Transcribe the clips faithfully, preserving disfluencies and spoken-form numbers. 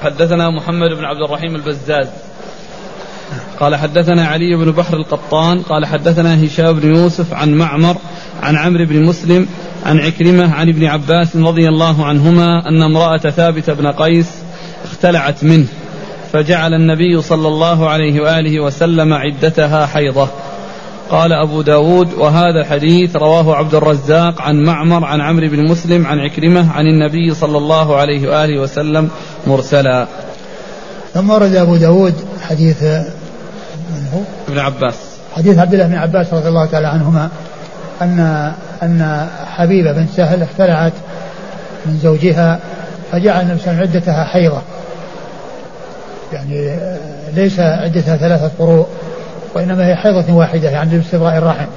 حدثنا محمد بن عبد الرحيم البزاز قال حدثنا علي بن بحر القطان قال حدثنا هشام بن يوسف عن معمر عن عمرو بن مسلم عن عكرمة عن ابن عباس رضي الله عنهما أن امرأة ثابت بن قيس اختلعت منه فجعل النبي صلى الله عليه وآله وسلم عدتها حيضة. قال أبو داود وهذا الحديث رواه عبد الرزاق عن معمر عن عمرو بن مسلم عن عكرمة عن النبي صلى الله عليه وآله وسلم مرسلا. ثم ورد أبو داود حديث من هو؟ ابن عباس حديث عبد الله بن عباس رضي الله تعالى عنهما أن أن حبيبة بن سهل اختلعت من زوجها فجعل النبي صلى الله عليه وسلم عدتها حيضة، يعني ليس عدتها ثلاثة قروء وإنما هي حيضة واحدة يعني باستبراء الرحم.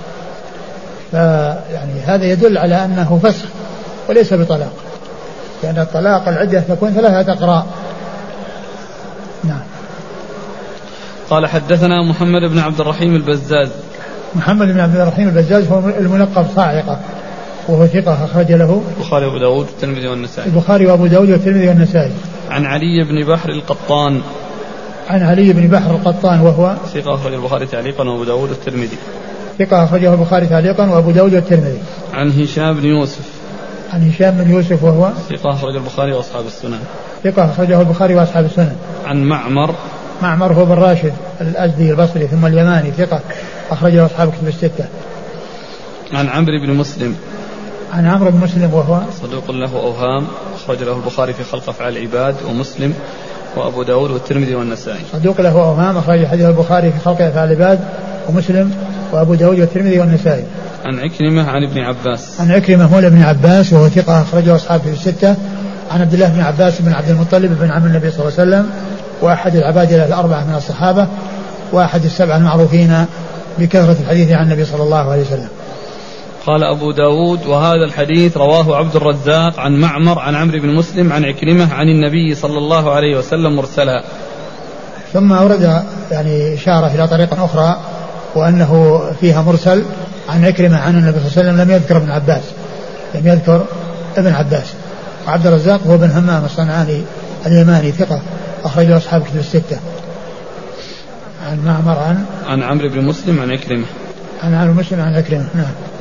فيعني هذا يدل على أنه فسخ وليس بطلاق، لأن الطلاق العدة تكون ثلاثة أقراء. نعم. قال حدثنا محمد بن عبد الرحيم البزاز. محمد بن عبد الرحيم البزاز هو الملقب صاعقة وهو ثقة أخرج له البخاري وأبو داود والترمذي والنسائي. البخاري وأبو داود والترمذي والنسائي. عن علي بن بحر القطان. عن علي بن بحر القطان وهو ثقة أخرج البخاري تعليقا وأبو داود والترمذي. ثقة أخرجه البخاري تعليقا وأبو داود والترمذي. عن هشام بن يوسف. عن هشام بن يوسف وهو ثقة أخرج البخاري وأصحاب السنن. ثقة أخرجه البخاري وأصحاب السنن. عن معمر. معمر هو بن راشد الأزدي البصري ثم اليماني ثقة أخرجه أصحاب كتب الستة. عن عمرو بن مسلم. عن عمرو بن مسلم وهو صدوق له أوهام أخرج له البخاري في خلق أفعال العباد ومسلم وأبو داود والترمذي والنسائي. صدوق له أوهام أخرج حديث البخاري في خلق أفعال العباد ومسلم وأبو داود والترمذي والنسائي. عن عكرمة عن ابن عباس. عن عكرمة مولى ابن عباس وهو ثقة أخرجه أصحاب في الستة. عن عبد الله بن عباس بن عبد المطلب بن عم النبي صلى الله عليه وسلم وأحد العبادلة الأربعة من الصحابة وأحد السبعة المعروفين بكثرة الحديث عن النبي صلى الله عليه وسلم. قال أبو داود وهذا الحديث رواه عبد الرزاق عن معمر عن عمرو بن مسلم عن عكرمة عن النبي صلى الله عليه وسلم مرسلا. ثم أورد يعني إشارة إلى طريقة أخرى وأنه فيها مرسل عن عكرمة عن النبي صلى الله عليه وسلم لم يذكر ابن عباس لم يذكر ابن عباس. وعبد الرزاق هو بن همام الصنعاني اليماني ثقة أخرجه أصحاب كتب الستة. عن معمر عن عن عمرو بن مسلم عن عكرمة عن عمرو بن مسلم عن عكرمة. نعم.